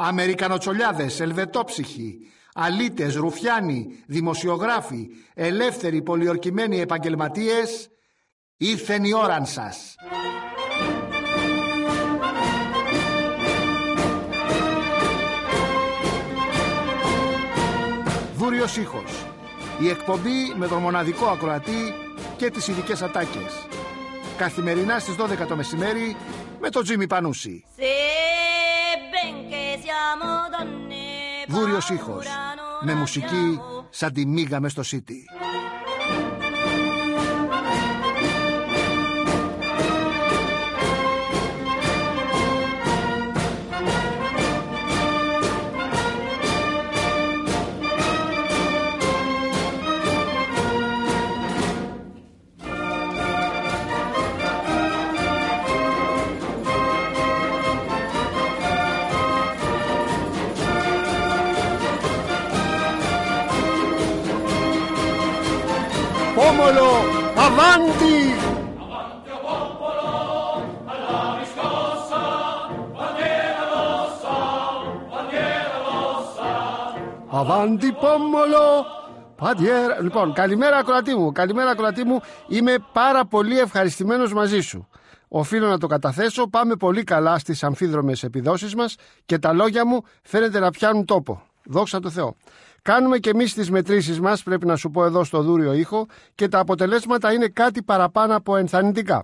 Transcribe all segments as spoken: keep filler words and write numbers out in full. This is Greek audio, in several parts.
Αμερικανοτσολιάδες, ελβετόψυχοι, αλήτες, ρουφιάνοι, δημοσιογράφοι, ελεύθεροι πολιορκημένοι επαγγελματίες, ήρθεν η ώραν σας. Βούριος ήχος. Η εκπομπή με τον μοναδικό ακροατή και τις ειδικές ατάκες. Καθημερινά στις δώδεκα το μεσημέρι με τον Τζίμι Πανούση. Βούριος ήχος. Με μουσική σαν τη μίγα μες στο City. Πόμολο, αβάντι! Αβάντι, πόμολο, παντιέρα. Λοιπόν, καλημέρα ακροατή μου, καλημέρα ακροατή μου. Είμαι πάρα πολύ ευχαριστημένος μαζί σου. Οφείλω να το καταθέσω, πάμε πολύ καλά στις αμφίδρομες επιδόσεις μας και τα λόγια μου φαίνεται να πιάνουν τόπο. Δόξα τω Θεώ. Κάνουμε και εμείς τις μετρήσεις μας, πρέπει να σου πω εδώ στο δούριο ήχο, και τα αποτελέσματα είναι κάτι παραπάνω από ενθαρρυντικά.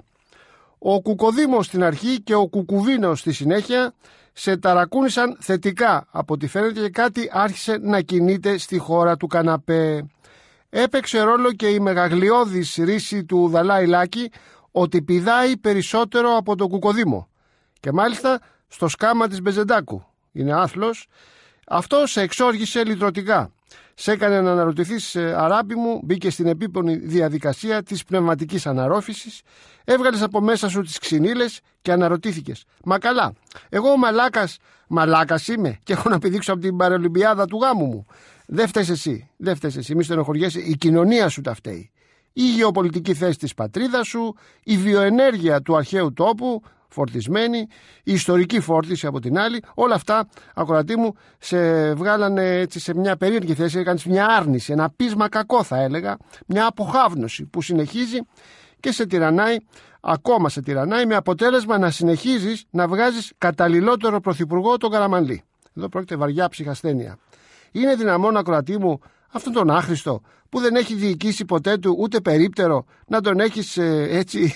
Ο Κουκοδήμος στην αρχή και ο Κουκουβίνος στη συνέχεια σε ταρακούνησαν θετικά από ό,τι φαίνεται και κάτι άρχισε να κινείται στη χώρα του καναπέ. Έπαιξε ρόλο και η μεγαγλειώδης ρίση του Δαλάη Λάκη ότι πηδάει περισσότερο από τον Κουκοδήμο. Και μάλιστα στο σκάμα της Μπεζεντάκου. Είναι άθλος. Αυτό σε εξόργησε λυτρωτικά. Σε έκανε να αναρωτηθείς, αράπη μου, μπήκε στην επίπονη διαδικασία της πνευματικής αναρρόφησης, έβγαλες από μέσα σου τις ξυνήλες και αναρωτήθηκες. Μα καλά, εγώ ο μαλάκας, μαλάκας είμαι και έχω να πηδήξω από την παραολυμπιάδα του γάμου μου. Δεν φταίς εσύ, δεν φταίς εσύ, μη στενοχωριέσαι, η κοινωνία σου τα φταίει. Η γεωπολιτική θέση της πατρίδας σου, η βιοενέργεια του αρχαίου τόπου, φορτισμένη, η ιστορική φόρτιση από την άλλη, όλα αυτά, ακροατή μου, σε βγάλανε έτσι σε μια περίεργη θέση, έκανες μια άρνηση, ένα πείσμα κακό θα έλεγα, μια αποχάβνωση που συνεχίζει και σε τυραννάει, ακόμα σε τυραννάει, με αποτέλεσμα να συνεχίζεις να βγάζεις καταλληλότερο πρωθυπουργό τον Καραμανλή. Εδώ πρόκειται βαριά ψυχασθένεια. Είναι δυναμόν, ακροατή μου, αυτόν τον άχρηστο που δεν έχει διοικήσει ποτέ του ούτε περίπτερο να τον έχεις ε, έτσι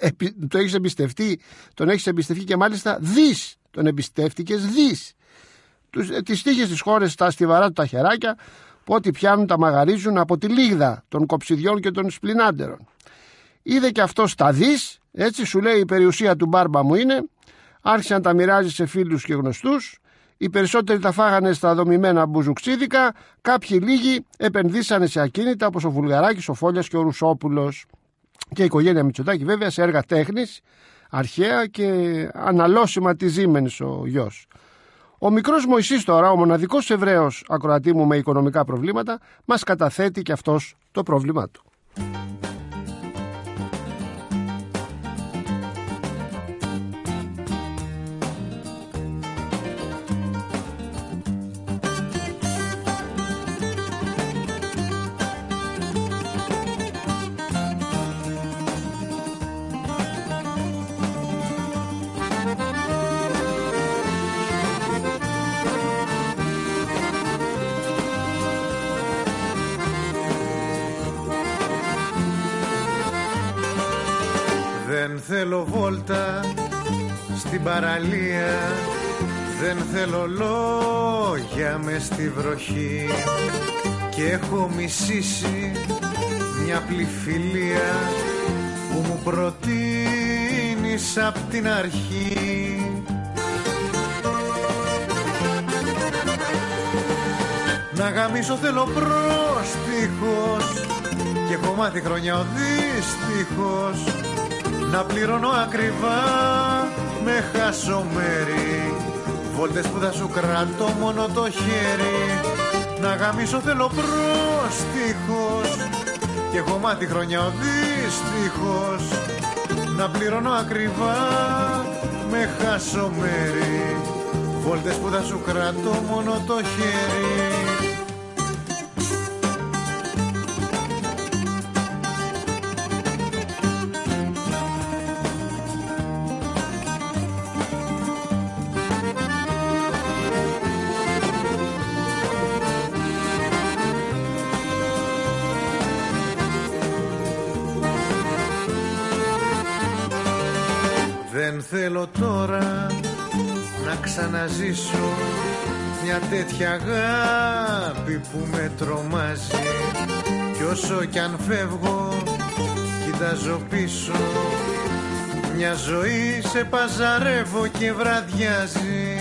το έχεις εμπιστευτεί, τον έχεις εμπιστευτεί και μάλιστα δις τον εμπιστεύτηκες, δις τους, ε, τις τύχες της χώρας στα στιβαρά του τα χεράκια που ό,τι πιάνουν τα μαγαρίζουν από τη λίγδα των κοψιδιών και των σπλινάντερων. Είδε και αυτό στα δις, έτσι σου λέει η περιουσία του μπάρμπα μου είναι, άρχισε να τα μοιράζει σε φίλους και γνωστούς. Οι περισσότεροι τα φάγανε στα δομημένα μπουζουξίδικα, κάποιοι λίγοι επενδύσανε σε ακίνητα όπως ο Βουλγαράκης, ο Φόλιας και ο Ρουσόπουλος. Και η οικογένεια Μητσοτάκη βέβαια σε έργα τέχνης, αρχαία και αναλώσιμα της Siemens ο γιος. Ο μικρός Μωυσής τώρα, ο μοναδικός Εβραίος ακροατή μου με οικονομικά προβλήματα, μας καταθέτει και αυτός το πρόβλημά του. Δεν θέλω βόλτα στην παραλία, δεν θέλω λόγια μες στη βροχή, και έχω μισήσει μια πληφιλία που μου προτείνεις απ' την αρχή. Να γαμίσω θέλω πρόστιχος και έχω μάθει χρόνια ο δύστιχος να πληρώνω ακριβά με χασομέρι, βόλτες που θα σου κρατώ μόνο το χέρι. Να γαμίσω θέλω πρόστιχος και έχω μάθει χρόνια ο δύστιχος να πληρώνω ακριβά με χασομέρι, βόλτες που θα σου κρατώ μόνο το χέρι. Δεν θέλω τώρα να ξαναζήσω μια τέτοια αγάπη που με τρομάζει. Κι όσο κι αν φεύγω κοιτάζω πίσω, μια ζωή σε παζαρεύω και βραδιάζει.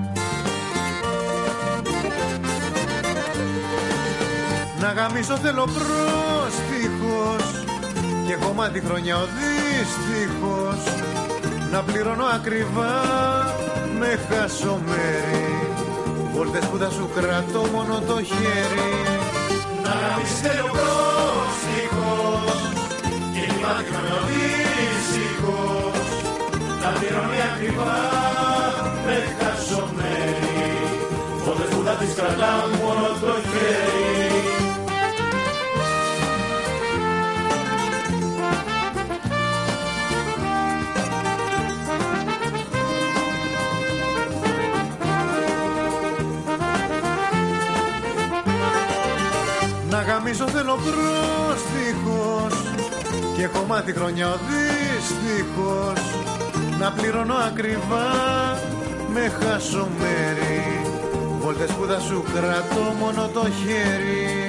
Να γαμίσω θέλω πρόστιχος κι έχω μάθει χρόνια ο δύστιχος να πληρώνω ακριβά με χασομέρι, βόλτες που θα σου κρατώ μόνο το χέρι. Να γαμίσεις θέλω πρόστιχος και έχει μάθει χρόνια ο δύστιχος να πληρώνει ακριβά με χασομέρι, βόλτες που θα τις κρατάω μόνο το χέρι. Να γαμίσω θέλω πρόστιχος και έχω μάθει χρόνια ο δύστιχος να πληρώνω ακριβά με χασομέρι, βόλτες που θα σου κρατώ μόνο το χέρι.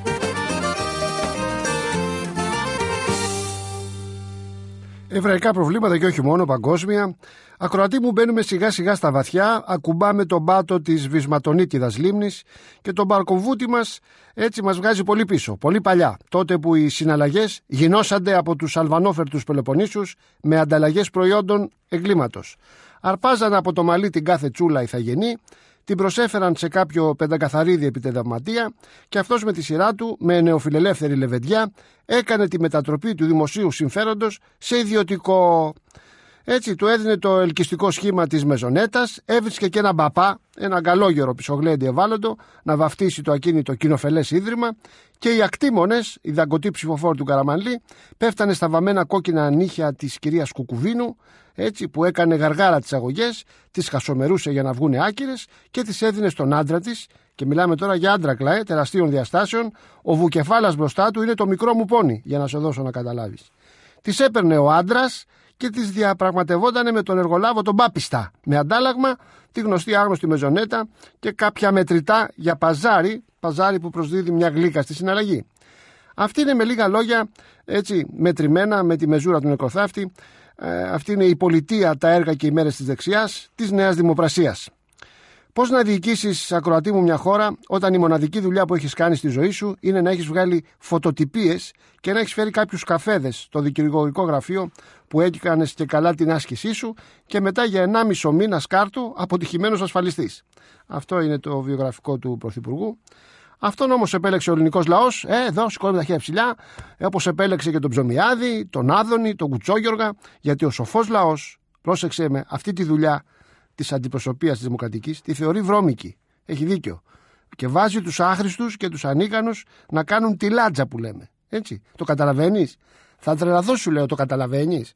Εβραϊκά προβλήματα και όχι μόνο, παγκόσμια. Ακροατή μου, μπαίνουμε σιγά σιγά στα βαθιά, ακουμπάμε τον πάτο της Βυσματονίτιδας λίμνης και το μπαρκοβούτι μας έτσι μας βγάζει πολύ πίσω, πολύ παλιά, τότε που οι συναλλαγές γινώσανται από τους αλβανόφερτους Πελοποννήσους με ανταλλαγές προϊόντων εγκλήματος. Αρπάζαν από το μαλλί την κάθε τσούλα ηθαγενή, την προσέφεραν σε κάποιο πεντακαθαρίδι επιτεδευματία και αυτός με τη σειρά του, με νεοφιλελεύθερη λεβεντιά, έκανε τη μετατροπή του δημοσίου συμφέροντος σε ιδιωτικό. Έτσι του έδινε το ελκυστικό σχήμα της μεζονέτας, έβρισκε και ένα μπαπά, ένα γκαλόγερο πισωγλέντι ευάλωτο, να βαφτίσει το ακίνητο κοινοφελές ίδρυμα και οι ακτήμονες, οι δαγκωτοί ψηφοφόροι του Καραμανλή, πέφτανε στα βαμμένα κόκκινα νύχια της κυρίας Κουκουβίνου, έτσι που έκανε γαργάρα τις αγωγές, τις χασομερούσε για να βγούνε άκυρες και τις έδινε στον άντρα της, και μιλάμε τώρα για άντρακλα ε, τεραστίων διαστάσεων, ο βουκεφάλας μπροστά του είναι το μικρό μου πόνι, για να σε δώσω να καταλάβεις. Τις έπαιρνε ο άντρας και τις διαπραγματευότανε με τον εργολάβο τον Πάπιστα, με αντάλλαγμα τη γνωστή άγνωστη μεζονέτα και κάποια μετρητά για παζάρι, παζάρι που προσδίδει μια γλύκα στη συναλλαγή. Αυτή είναι με λίγα λόγια έτσι μετρημένα με τη μεζούρα του νεκροθάφτη. Ε, αυτή είναι η πολιτεία, τα έργα και οι μέρες της δεξιάς, της νέας δημοπρασίας. Πώς να διοικήσεις, ακροατή μου, μια χώρα όταν η μοναδική δουλειά που έχεις κάνει στη ζωή σου είναι να έχεις βγάλει φωτοτυπίες και να έχεις φέρει κάποιους καφέδες στο δικηγορικό γραφείο που έκανες και καλά την άσκησή σου και μετά για ενάμισο μήνα σκάρτου αποτυχημένος ασφαλιστής. Αυτό είναι το βιογραφικό του Πρωθυπουργού. Αυτόν όμως επέλεξε ο ελληνικός λαός, ε, εδώ σηκώνουμε τα χέρια ψηλά, ε, όπως επέλεξε και τον Ψωμιάδη, τον Άδωνη, τον Κουτσόγιοργα, γιατί ο σοφός λαός, πρόσεξε με, αυτή τη δουλειά της αντιπροσωπείας της Δημοκρατικής τη θεωρεί βρώμικη. Έχει δίκιο. Και βάζει τους άχρηστους και τους ανίκανους να κάνουν τη λάτζα που λέμε. Έτσι. Το καταλαβαίνεις? Θα τρελαθώ σου λέω, το καταλαβαίνεις?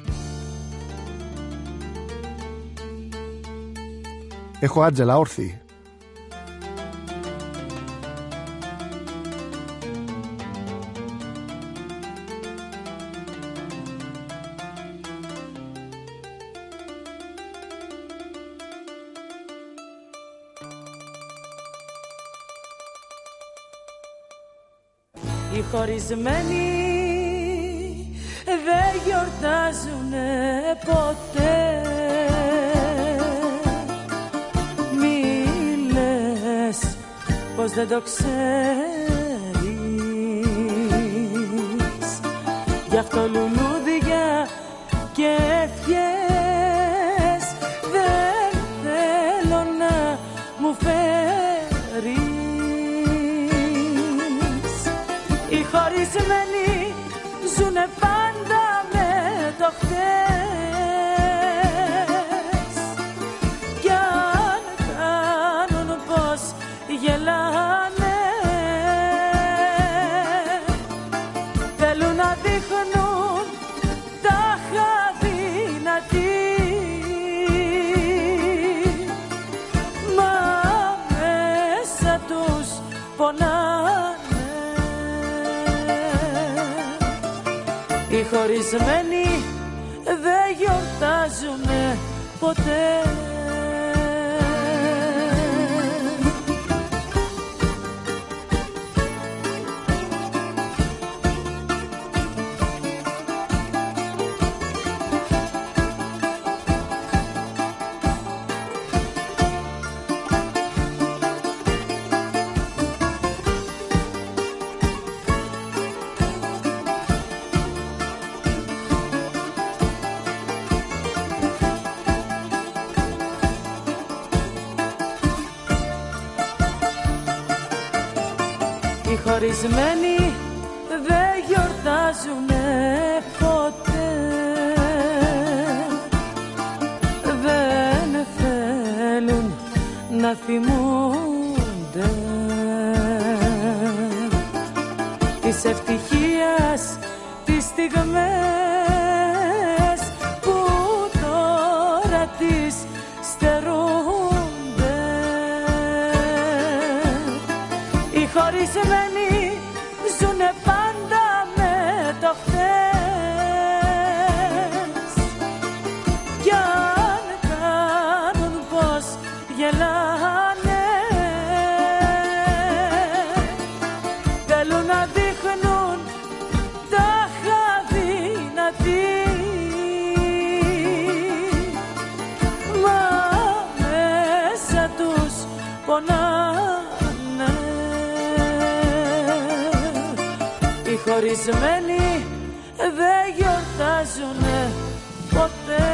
Έχω Άντζελα όρθιη. Οι χωρισμένοι δεν γιορτάζουνε ποτέ. Μη λες πως δεν το ξέρεις, γι' αυτό λουλούδια και ευχές δεν θέλω να μου φέρεις. Οι χωρισμένοι ζουνε πάντα με το χθες κι αν πονάνε. Οι χωρισμένοι δεν γιορτάζουνε ποτέ. Οι χωρισμένοι δεν γιορτάζουνε ποτέ. Δεν θέλουν να θυμούνται της ευτυχίας τις στιγμές που τώρα τις στερούνται. Οι χωρισμένοι ζουνε πάντα με το χθες κι αν κάνουν πως γελάνε θέλουν να δείχνουν τα χαδυνατή. Μα μέσα τους πονάνε. Οι χωρισμένοι δεν γιορτάζουνε ποτέ.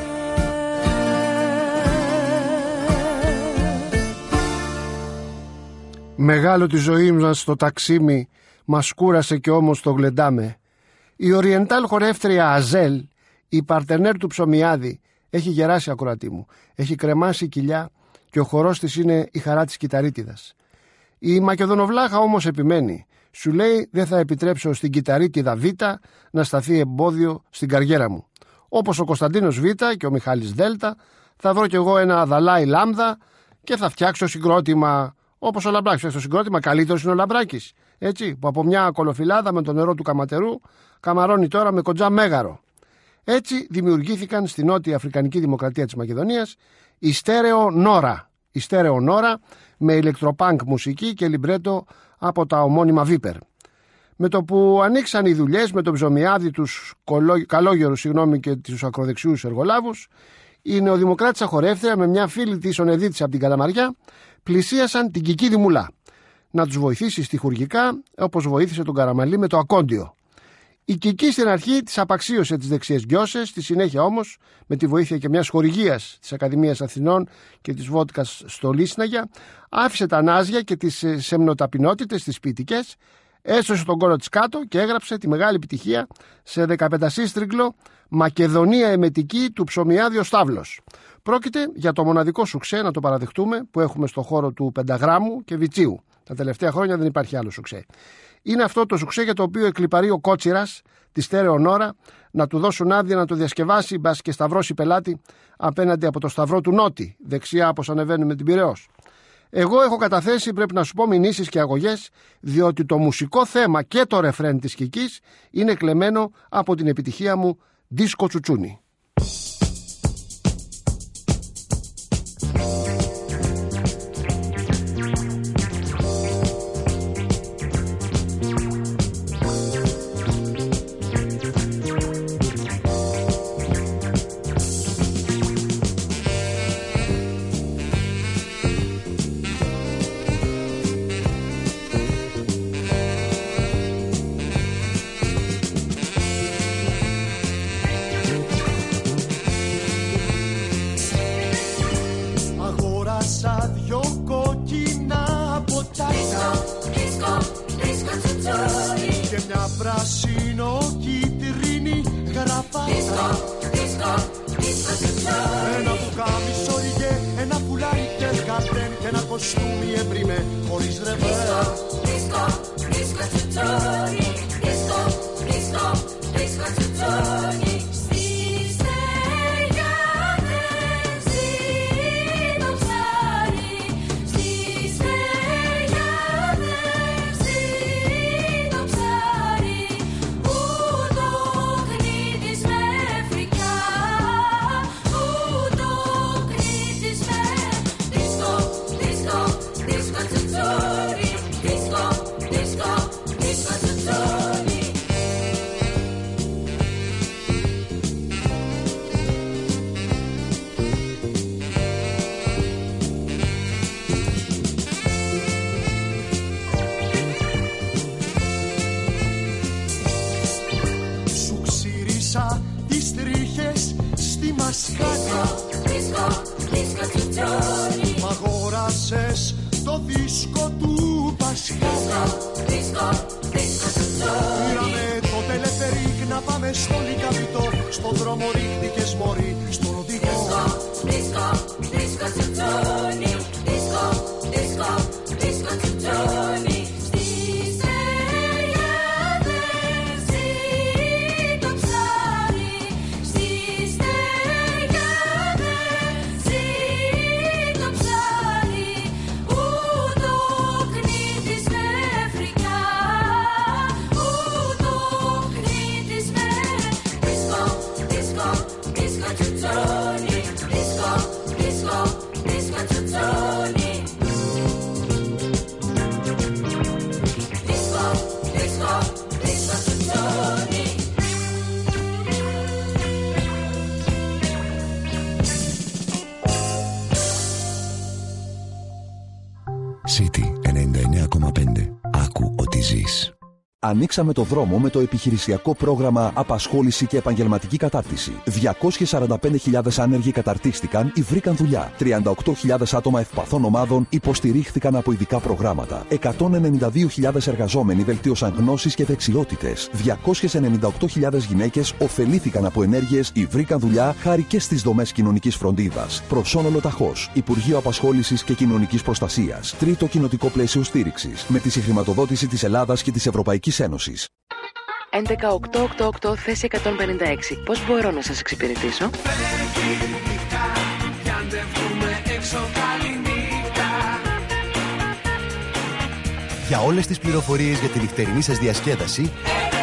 Μεγάλο τη ζωή μας στο ταξίμι, μας κούρασε και όμως το γλεντάμε. Η οριεντάλ χορεύτρια Αζέλ, η παρτενέρ του Ψωμιάδη, έχει γεράσει ακροατή μου. Έχει κρεμάσει κοιλιά και ο χορός της είναι η χαρά της κυταρίτιδας. Η Μακεδονοβλάχα όμως επιμένει. Σου λέει δεν θα επιτρέψω στην κυταρίτιδα Β να σταθεί εμπόδιο στην καριέρα μου. Όπως ο Κωνσταντίνος Β και ο Μιχάλης Δ, θα βρω κι εγώ ένα Δαλάι Λάμδα και θα φτιάξω συγκρότημα. Όπως ο Λαμπράκης φτιάξει το συγκρότημα, καλύτερος είναι ο Λαμπράκης. Έτσι, που από μια κολοφυλάδα με το νερό του καματερού καμαρώνει τώρα με κοντζά μέγαρο. Έτσι δημιουργήθηκαν στη Νότια Αφρικανική Δημοκρατία της Μακεδονίας η Στέρεο Νόρα. Η Στέρεο Νόρα με ηλεκτροπάνκ μουσική και λιμπρέτο από τα ομώνυμα Βίπερ. Με το που ανοίξαν οι δουλειές με τον Ψωμιάδη, τους καλόγερους συγγνώμη, και τους ακροδεξιούς εργολάβους, η νεοδημοκράτησα χορεύτρια με μια φίλη της Ονεδίτης από την Καλαμαριά πλησίασαν την Κικίδη Μουλά να τους βοηθήσει στιχουργικά, όπως βοήθησε τον Καραμαλή με το ακόντιο. Η Κική στην αρχή τις απαξίωσε τις δεξιές γκιόσες, στη συνέχεια όμως με τη βοήθεια και μιας χορηγίας της Ακαδημίας Αθηνών και της βότκας στο Λίσναγια άφησε τα νάζια και τις σεμνοταπεινότητες τις ποιητικές, έσωσε τον κόρο της κάτω και έγραψε τη μεγάλη επιτυχία σε δεκαπεντασύστριγγλο Μακεδονία Εμετική του Ψωμιάδη ο Στάβλος. Πρόκειται για το μοναδικό σουξέ, να το παραδεχτούμε, που έχουμε στο χώρο του Πενταγράμμου και Βιτσίου. Τα τελευταία χρόνια δεν υπάρχει άλλο σουξέ. Είναι αυτό το σουξέ για το οποίο εκλιπαρεί ο Κότσιρας τη Στέρεο Νόρα να του δώσουν άδεια να το διασκευάσει, μπας και σταυρώσει πελάτη απέναντι από το Σταυρό του Νότη, δεξιά όπως ανεβαίνουμε την Πειραιώς. Εγώ έχω καταθέσει, πρέπει να σου πω, μηνύσεις και αγωγές, διότι το μουσικό θέμα και το ρεφρέν της Κικής είναι κλεμμένο από την επιτυχία μου Δίσκο Τσουτσούνι. Πράσινο κίτρινη γραπάτα. Ένα πουκάμισο ριγέ, ένα πουλάρι και γαρτέν και ένα κοστούμι εμπριμέ χωρίς ρεβέ. Πασχάλη. Μ' αγόρασες το δίσκο του Πασχάλη. Πήραμε το τελεφερίκ να πάμε στο Λικαβιτό. Στον δρόμο ρίχτηκες μωρή στον οδηγό. City ενενήντα εννέα κόμμα πέντε. Άκου ότι ζεις. Ανοίξαμε το δρόμο με το επιχειρησιακό πρόγραμμα Απασχόληση και Επαγγελματική Κατάρτιση. διακόσιες σαράντα πέντε χιλιάδες άνεργοι καταρτίστηκαν ή βρήκαν δουλειά. τριάντα οκτώ χιλιάδες άτομα ευπαθών ομάδων υποστηρίχθηκαν από ειδικά προγράμματα. εκατόν ενενήντα δύο χιλιάδες εργαζόμενοι βελτίωσαν γνώσεις και δεξιότητες. διακόσιες ενενήντα οκτώ χιλιάδες γυναίκες ωφελήθηκαν από ενέργειες ή βρήκαν δουλειά χάρη και στις δομές κοινωνικής φροντίδας. Προσώνολο ταχώς. Υπουργείο Απασχόλησης και Κοινωνικής Προστασίας. Τρίτο κοινοτικό πλαίσιο στήριξης. Με τη συγχρηματοδότηση της Ελλάδας και της Ευρωπαϊκής Ένωσης. έντεκα οκτώ οκτώ οκτώ θέση εκατόν πενήντα έξι. Πώς μπορώ να σας εξυπηρετήσω? Για όλες τις πληροφορίες για τη νυχτερινή σας διασκέδαση,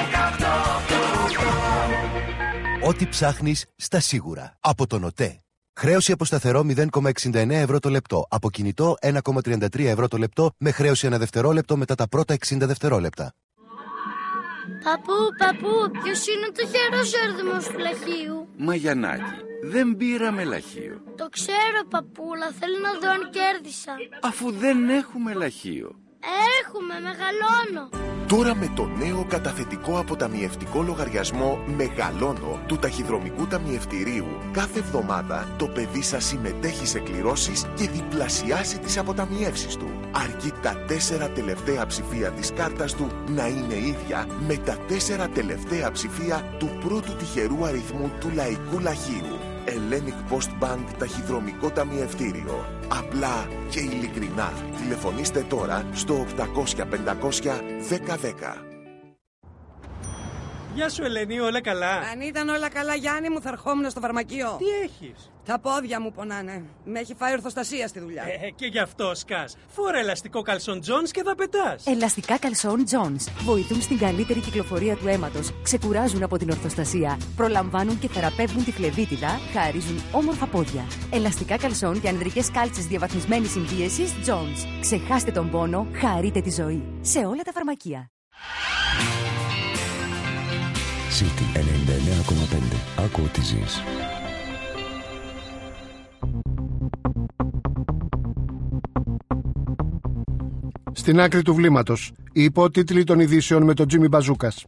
ό,τι ψάχνεις στα σίγουρα. Από τον ΟΤΕ. Χρέωση από σταθερό μηδέν κόμμα εξήντα εννέα ευρώ το λεπτό. Από κινητό ένα κόμμα τριάντα τρία ευρώ το λεπτό με χρέωση ένα δευτερόλεπτο μετά τα πρώτα εξήντα δευτερόλεπτα. Παππού, παππού, ποιος είναι το χερός έρδημος του λαχείου? Μαγιανάκη, δεν πήραμε λαχείο. Το ξέρω, παππούλα, θέλω να δω αν κέρδισα. Αφού δεν έχουμε λαχείο. Έχουμε, μεγαλώνω. Τώρα με το νέο καταθετικό αποταμιευτικό λογαριασμό Μεγαλώνω του Ταχυδρομικού Ταμιευτηρίου, κάθε εβδομάδα το παιδί σας συμμετέχει σε κληρώσεις και διπλασιάσει τις αποταμιεύσεις του. Αρκεί τα τέσσερα τελευταία ψηφία της κάρτας του να είναι ίδια με τα τέσσερα τελευταία ψηφία του πρώτου τυχερού αριθμού του λαϊκού λαχείου. Hellenic Post Bank Ταχυδρομικό Ταμιευτήριο. Απλά και ειλικρινά. Τηλεφωνήστε τώρα στο οκτακόσια πεντακόσια δέκα δέκα. Γεια σου Ελένη, όλα καλά? Αν ήταν όλα καλά, Γιάννη μου, θα ερχόμουν στο φαρμακείο. Τι έχεις? Τα πόδια μου πονάνε. Με έχει φάει ορθοστασία στη δουλειά. Ε, και γι' αυτό σκάς. Φόρα ελαστικό καλσόν Jones και θα πετάς. Ελαστικά καλσόν Jones βοηθούν στην καλύτερη κυκλοφορία του αίματος, ξεκουράζουν από την ορθοστασία, προλαμβάνουν και θεραπεύουν τη φλεβίτιδα, χαρίζουν όμορφα πόδια. Ελαστικά καλσόν και ανδρικές κάλτσες διαβαθμισμένης συμπίεσης Jones. Ξεχάστε τον πόνο, χαρείτε τη ζωή. Σε όλα τα φαρμακεία. City ενενήντα εννέα κόμμα πέντε. Άκου ότι ζεις. Στην άκρη του βλήματος, οι υπότιτλοι των ειδήσεων με τον Τζίμι Μπαζούκας.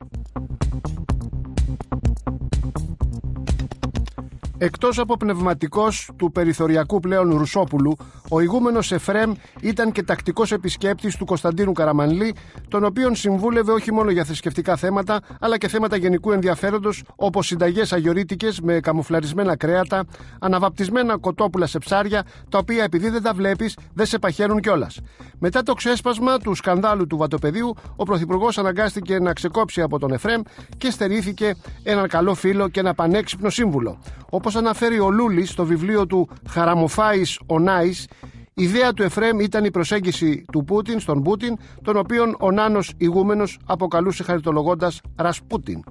Εκτός από πνευματικός του περιθωριακού πλέον Ρουσόπουλου, ο ηγούμενος Εφρέμ ήταν και τακτικός επισκέπτης του Κωνσταντίνου Καραμανλή, τον οποίον συμβούλευε όχι μόνο για θρησκευτικά θέματα, αλλά και θέματα γενικού ενδιαφέροντος, όπως συνταγές αγιορείτικες με καμουφλαρισμένα κρέατα, αναβαπτισμένα κοτόπουλα σε ψάρια, τα οποία επειδή δεν τα βλέπεις, δεν σε παχαίνουν κιόλας. Μετά το ξέσπασμα του σκανδάλου του βατοπεδίου, ο Πρωθυπουργός αναγκάστηκε να ξεκόψει από τον Εφρέμ και στερήθηκε έναν καλό φίλο και ένα πανέξυπνο σύμβουλο. Όπως αναφέρει ο Λούλης στο βιβλίο του «Χαραμοφάης ο Νάης», η ιδέα του Εφρέμ ήταν η προσέγγιση του Πούτιν στον Πούτιν, τον οποίον ο νάνος ηγούμενος αποκαλούσε χαριτολογώντας Ρασπούτιν.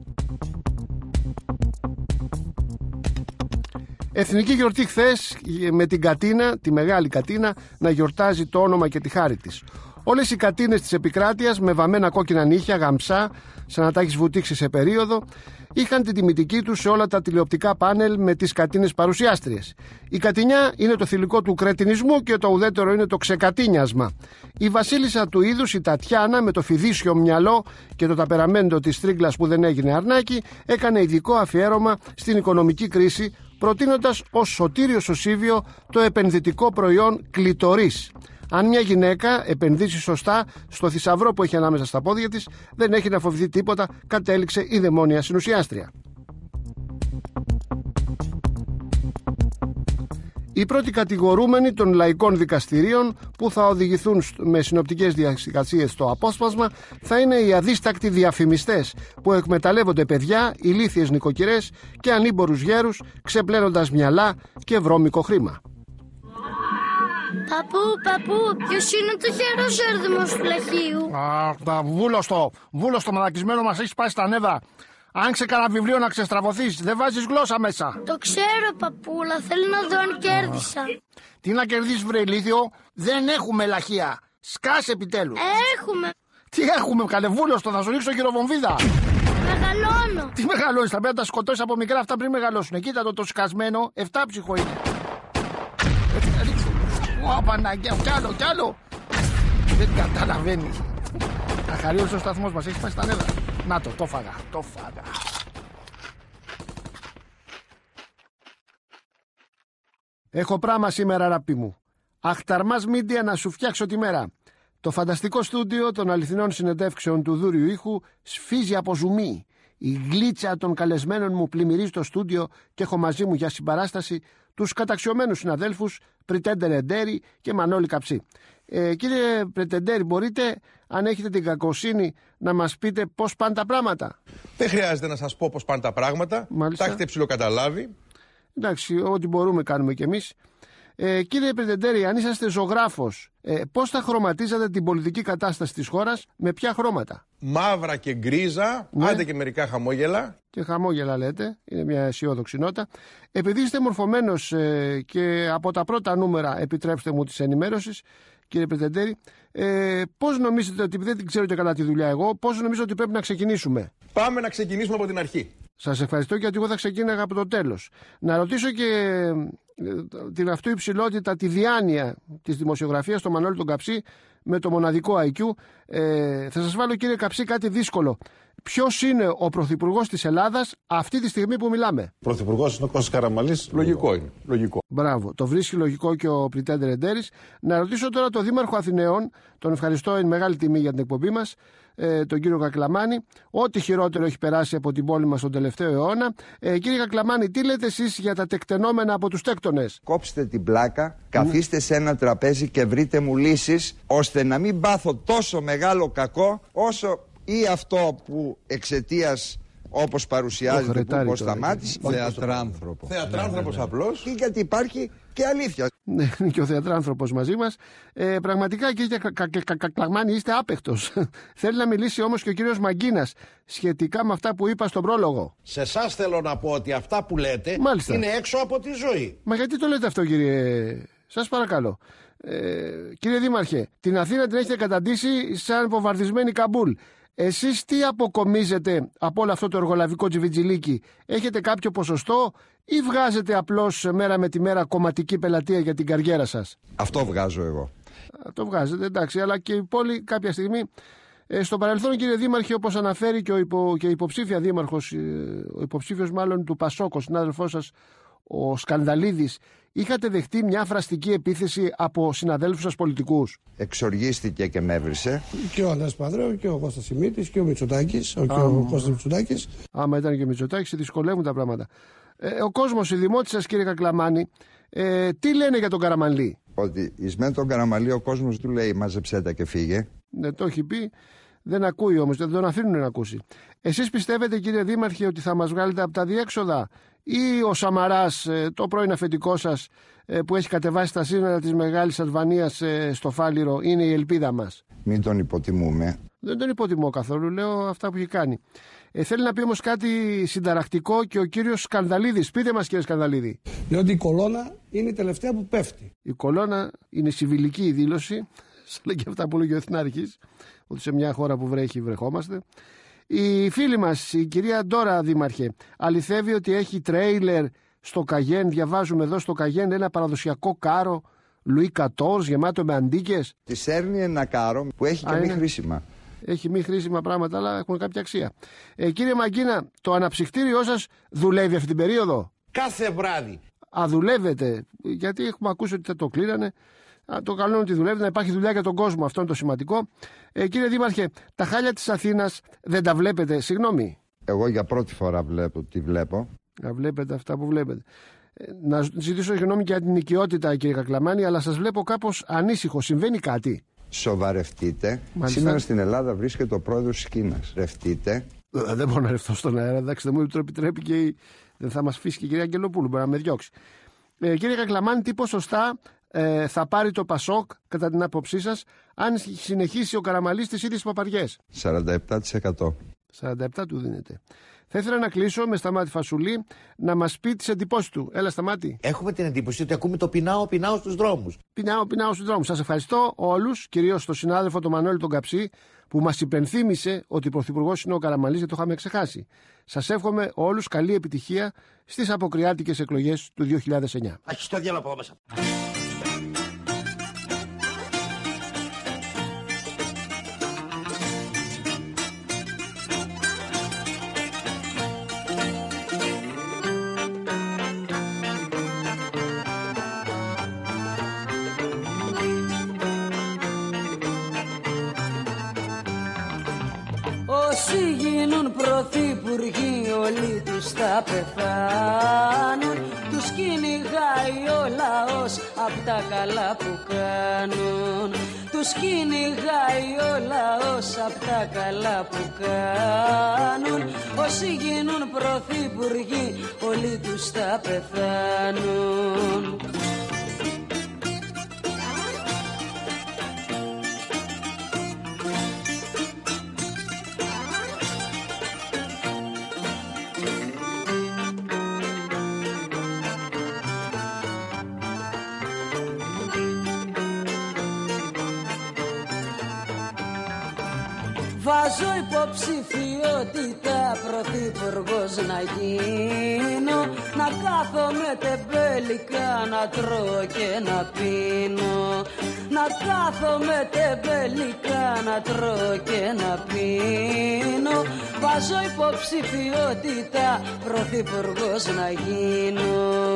Εθνική γιορτή χθες με την Κατίνα, τη μεγάλη Κατίνα, να γιορτάζει το όνομα και τη χάρη της. Όλες οι κατίνες της επικράτειας με βαμμένα κόκκινα νύχια, γαμψά, σαν να τα έχεις βουτήξει σε περίοδο, είχαν την τιμητική τους σε όλα τα τηλεοπτικά πάνελ με τις κατίνες παρουσιάστριες. Η κατινιά είναι το θηλυκό του κρετινισμού και το ουδέτερο είναι το ξεκατίνιασμα. Η βασίλισσα του είδους, η Τατιάνα, με το φιδίσιο μυαλό και το ταπεραμέντο της τρίγκλας που δεν έγινε αρνάκι, έκανε ειδικό αφιέρωμα στην οικονομική κρίση προτείνοντας ως σωτήριο σωσίβιο το επενδυτικό προϊόν κλειτορής. Αν μια γυναίκα επενδύσει σωστά στο θησαυρό που έχει ανάμεσα στα πόδια της, δεν έχει να φοβηθεί τίποτα, κατέληξε η δαιμόνια συνουσιάστρια. Οι πρώτοι κατηγορούμενοι των λαϊκών δικαστηρίων που θα οδηγηθούν με συνοπτικές διαδικασίες στο απόσπασμα θα είναι οι αδίστακτοι διαφημιστές που εκμεταλλεύονται παιδιά, ηλίθιες νοικοκυρές και ανήμπορους γέρους, ξεπλένοντας μυαλά και βρώμικο χρήμα. Παππού, παππού, ποιος είναι το χερός έρδημος του λαχείου? Α, τα βούλωστο, βούλωστο μαλακισμένο μας έχει πάει στα νεύρα. Άνοιξε κανένα βιβλίο να ξεστραβωθείς, δεν βάζεις γλώσσα μέσα. Το ξέρω, παππούλα, θέλω να δω αν κέρδισα. Τι να κερδίσεις, βρε ηλίθιο? Δεν έχουμε λαχεία. Σκάσε επιτέλους. Έχουμε. Τι έχουμε, καλεβούλωστο, θα σου ρίξω γυροβομβίδα. Μεγαλώνω. Τι μεγαλώνεις, θα πρέπει να τα σκοτώσεις από μικρά αυτά πριν μεγαλώσουν. Κοίτα το, το σκασμένο, εφτάψυχο είναι. Ω, Παναγιά, κι άλλο, κι άλλο. Δεν καταλαβαίνεις. Αχαρίως ο σταθμός μας, έχει πάει στα νεύρα. Να το, το φάγα, το φάγα. Έχω πράγμα σήμερα, ραπή μου. Αχταρμάς Μίντια να σου φτιάξω τη μέρα. Το φανταστικό στούντιο των αληθινών συνεντεύξεων του Δούριου Ήχου σφίζει από ζουμί. Η γλίτσα των καλεσμένων μου πλημμυρίζει το στούντιο και έχω μαζί μου για συμπαράσταση τους καταξιωμένους συναδέλφους Πριτέντερ Εντέρη και Μανώλη Καψί. Ε, κύριε Πρετεντέρη, μπορείτε, αν έχετε την κακοσύνη, να μας πείτε πώς πάνε τα πράγματα? Δεν χρειάζεται να σας πω πώς πάνε τα πράγματα. Μάλιστα. Τα έχετε ψιλοκαταλάβει. Εντάξει, ό,τι μπορούμε κάνουμε κι εμείς. Ε, κύριε Πρετεντέρη, αν είσαστε ζωγράφος, ε, πώς θα χρωματίζατε την πολιτική κατάσταση της χώρας, με ποια χρώματα? Μαύρα και γκρίζα, ναι. Άντε και μερικά χαμόγελα. Και χαμόγελα λέτε, είναι μια αισιόδοξη νότα. Επειδή είστε μορφωμένος ε, και από τα πρώτα νούμερα, επιτρέψτε μου, της ενημέρωσης, κύριε Πρετεντέρη, ε, πώς νομίζετε ότι, δεν ξέρω και καλά τη δουλειά εγώ, πώς νομίζετε ότι πρέπει να ξεκινήσουμε? Πάμε να ξεκινήσουμε από την αρχή. Σας ευχαριστώ, γιατί εγώ θα ξεκίναγα από το τέλος. Να ρωτήσω και ε, την αυτού υψηλότητα, τη διάνοια της δημοσιογραφίας, τον Μανώλη τον Καψί, με το μοναδικό άι κιου. Ε, θα σας βάλω, κύριε Καψί, κάτι δύσκολο. Ποιος είναι ο πρωθυπουργός της Ελλάδας αυτή τη στιγμή που μιλάμε? Πρωθυπουργός είναι ο Κώστας Καραμανλής. Λογικό είναι. Λογικό. Μπράβο. Το βρίσκει λογικό και ο Πριτέντερ Εντέρης. Να ρωτήσω τώρα τον Δήμαρχο Αθηναίων, τον ευχαριστώ, είναι μεγάλη τιμή για την εκπομπή μας, ε, τον κύριο Κακλαμάνη. Ό,τι χειρότερο έχει περάσει από την πόλη μας τον τελευταίο αιώνα. Ε, κύριε Κακλαμάνη, τι λέτε εσείς για τα τεκτενόμενα από τους τέκτονες? Κόψτε την πλάκα, καθίστε σε ένα τραπέζι και βρείτε μου λύσεις, ώστε να μην πάθω τόσο μεγάλο κακό όσο ή αυτό που εξαιτίας, όπως παρουσιάζεται, που πως σταμάτησε. Θεατράνθρωπο. Θεατράνθρωπος απλώς. Και γιατί υπάρχει και αλήθεια. Ναι, και ο θεατράνθρωπος μαζί μας. Ε, πραγματικά, κύριε Κακλαμάνη, είστε άπεχτος. Θέλει να μιλήσει όμως και ο κύριος Μαγκίνας σχετικά με αυτά που είπα στον πρόλογο. Σε εσάς θέλω να πω ότι αυτά που λέτε, μάλιστα, είναι έξω από τη ζωή. Μα γιατί το λέτε αυτό, κύριε? Σας παρακαλώ. Ε, κύριε Δήμαρχε, την Αθήνα την έχετε καταντήσει σαν βομβαρδισμένη Καμπούλ. Εσείς τι αποκομίζετε από όλο αυτό το εργολαβικό τζιβιτζιλίκι? Έχετε κάποιο ποσοστό ή βγάζετε απλώς μέρα με τη μέρα κομματική πελατεία για την καριέρα σας? Αυτό βγάζω εγώ. Το βγάζετε, εντάξει, αλλά και η πόλη κάποια στιγμή. Ε, στο παρελθόν, κύριε Δήμαρχε, όπως αναφέρει και ο υπο, και υποψήφια δήμαρχος, ο υποψήφιος μάλλον του Πασόκ, ο συνάδελφός σας, ο Σκανδαλίδης, είχατε δεχτεί μια φραστική επίθεση από συναδέλφους σας πολιτικούς? Εξοργίστηκε και με έβρισε. Και ο Ανδρέας Παδρέου και ο Κώστας Σιμίτης και ο Μητσοτάκης. Ο, και ο Κώστας Μητσοτάκης. Άμα ήταν και ο Μητσοτάκης, δυσκολεύουν τα πράγματα. Ε, ο κόσμος, οι δημότες σας, κύριε Κακλαμάνη, ε, τι λένε για τον Καραμανλή? Ότι εις με τον Καραμανλή ο κόσμος του λέει μάζεψέ τα και φύγε. Ναι, το έχει πει. Δεν ακούει όμως, δεν τον αφήνουν να ακούσει. Εσείς πιστεύετε, κύριε Δήμαρχε, ότι θα μας βγάλετε από τα διέξοδα, ή ο Σαμαράς, το πρώην αφεντικό σας, που έχει κατεβάσει τα σύνορα της Μεγάλης Αλβανίας στο Φάληρο, είναι η ελπίδα μας? Μην τον υποτιμούμε. Δεν τον υποτιμώ καθόλου, λέω αυτά που έχει κάνει. Ε, θέλει να πει όμως κάτι συνταρακτικό και ο κύριος Σκανδαλίδης. Πείτε μας, κύριε Σκανδαλίδη. Διότι η κολόνα είναι η τελευταία που πέφτει. Η κολόνα είναι συμβιλική η δήλωση, σαν και αυτά που λέγει ο Εθνάρχης, ότι σε μια χώρα που βρέχει βρεχόμαστε. Η φίλη μας, η κυρία Ντόρα, Δήμαρχε, αληθεύει ότι έχει τρέιλερ στο Καγέν? Διαβάζουμε εδώ στο Καγέν ένα παραδοσιακό κάρο Λουί Κατόρζ γεμάτο με αντίκες. Τη σέρνει ένα κάρο που έχει και μη χρήσιμα. Έχει μη χρήσιμα πράγματα, αλλά έχουν κάποια αξία. Ε, κύριε Μαγκίνα, το αναψυκτήριό σας δουλεύει αυτή την περίοδο? Κάθε βράδυ. Α, δουλεύετε, γιατί έχουμε ακούσει ότι θα το κλείνανε. Α, το καλό είναι ότι δουλεύετε, να υπάρχει δουλειά για τον κόσμο. Αυτό είναι το σημαντικό. Ε, κύριε Δήμαρχε, τα χάλια της Αθήνας δεν τα βλέπετε? Συγγνώμη. Εγώ για πρώτη φορά βλέπω τι βλέπω. Να βλέπετε αυτά που βλέπετε. Ε, να ζητήσω συγγνώμη για την οικειότητα, κύριε Κακλαμάνη, αλλά σας βλέπω κάπως ανήσυχο. Συμβαίνει κάτι? Σοβαρευτείτε. Μάλιστα. Σήμερα στην Ελλάδα βρίσκεται ο πρόεδρος της Κίνας. Ρευτείτε. Ε, δεν μπορώ να ρευτώ στον αέρα. Εντάξει, δεν μου το επιτρέπει και η... δεν θα μας αφήσει και η κυρία Αγγελοπούλου. Μπορεί να με διώξει. Ε, κύριε Κακλαμάνη, τι ποσοστά ε, θα πάρει το Πασόκ, κατά την άποψή σας, αν συνεχίσει ο Καραμαλής τις ίδιες παπαριές? σαράντα επτά τοις εκατό. σαράντα επτά του δίνεται. Θα ήθελα να κλείσω με Σταμάτη Φασουλή να μας πει τις εντυπώσεις του. Έλα, Σταμάτη. Έχουμε την εντύπωση ότι ακούμε το πεινάω, πεινάω στους δρόμους. Πεινάω, πεινάω στους δρόμους. Σας ευχαριστώ όλους, κυρίως τον συνάδελφο τον Μανώλη τον Καψί, που μας υπενθύμησε ότι ο Πρωθυπουργός είναι ο Καραμαλής, δεν το είχαμε ξεχάσει. Σας εύχομαι όλους καλή επιτυχία στις αποκριάτικες εκλογές του δύο χιλιάδες εννιά. Αχ, στο διάλογο από εδώ μέσα. Όσοι γίνουν πρωθυπουργοί όλοι τους θα πεθάνουν. Τους κυνηγάει ο λαός απ' τα καλά που κάνουν. Τους κυνηγάει ο λαός απ' τα καλά που κάνουν. Όσοι γίνουν πρωθυπουργοί όλοι τους θα πεθάνουν. Βάζω υποψηφιότητα πρωθυπουργός να γίνω. Να κάθομαι τεμπέλικα να τρώω και να πίνω. Να κάθομαι τεμπέλικα να τρώω και να πίνω. Βάζω υποψηφιότητα πρωθυπουργός να γίνω.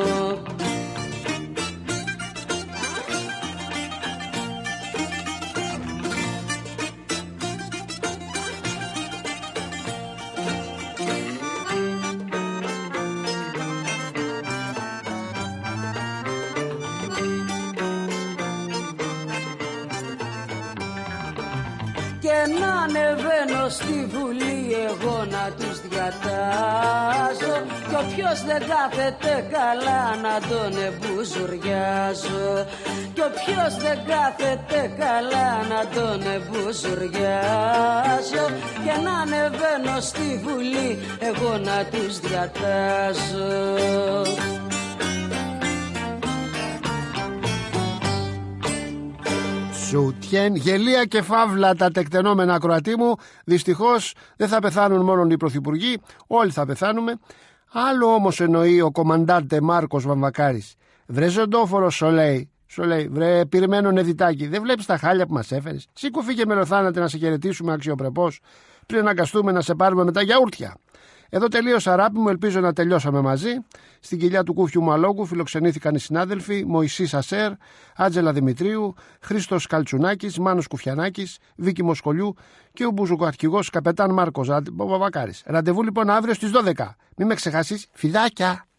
Και να ανεβαίνω στη Βουλή εγώ να τους διατάζω. Κι όποιος δεν κάθεται καλά να τον εμπουζουριάζω. Κι όποιος δεν κάθεται καλά να τον εμπουζουριάζω. Και να ανεβαίνω στη Βουλή εγώ να τους διατάζω. Σουτιέν, γελία και φαύλα τα τεκτενόμενα, ακροατή μου. Δυστυχώς δεν θα πεθάνουν μόνο οι πρωθυπουργοί, όλοι θα πεθάνουμε. Άλλο όμως εννοεί ο κομμαντάντε Μάρκος Βαμβακάρης. Βρε ζωντόφορο, σου λέει, σου λέει, βρε πυρημένο νεδιτάκι, δεν βλέπεις τα χάλια που μας έφερες? Σήκω, φύγε μελοθάνατε να σε χαιρετήσουμε αξιοπρεπώς, πριν αναγκαστούμε να σε πάρουμε με τα γιαούρτια. Εδώ τελείωσα, αγάπη μου, ελπίζω να τελειώσαμε μαζί. Στην κοιλιά του Κούφιου Μαλόγκου φιλοξενήθηκαν οι συνάδελφοι Μωυσής Ασέρ, Άτζελα Δημητρίου, Χρήστος Καλτσουνάκης, Μάνος Κουφιανάκης, Βίκη Μοσκολιού και ο μπουζουκοαρχηγός καπετάν Μάρκος Βαμβακάρης. Ραντεβού λοιπόν αύριο στις δώδεκα. Μην με ξεχάσεις, φιλάκια!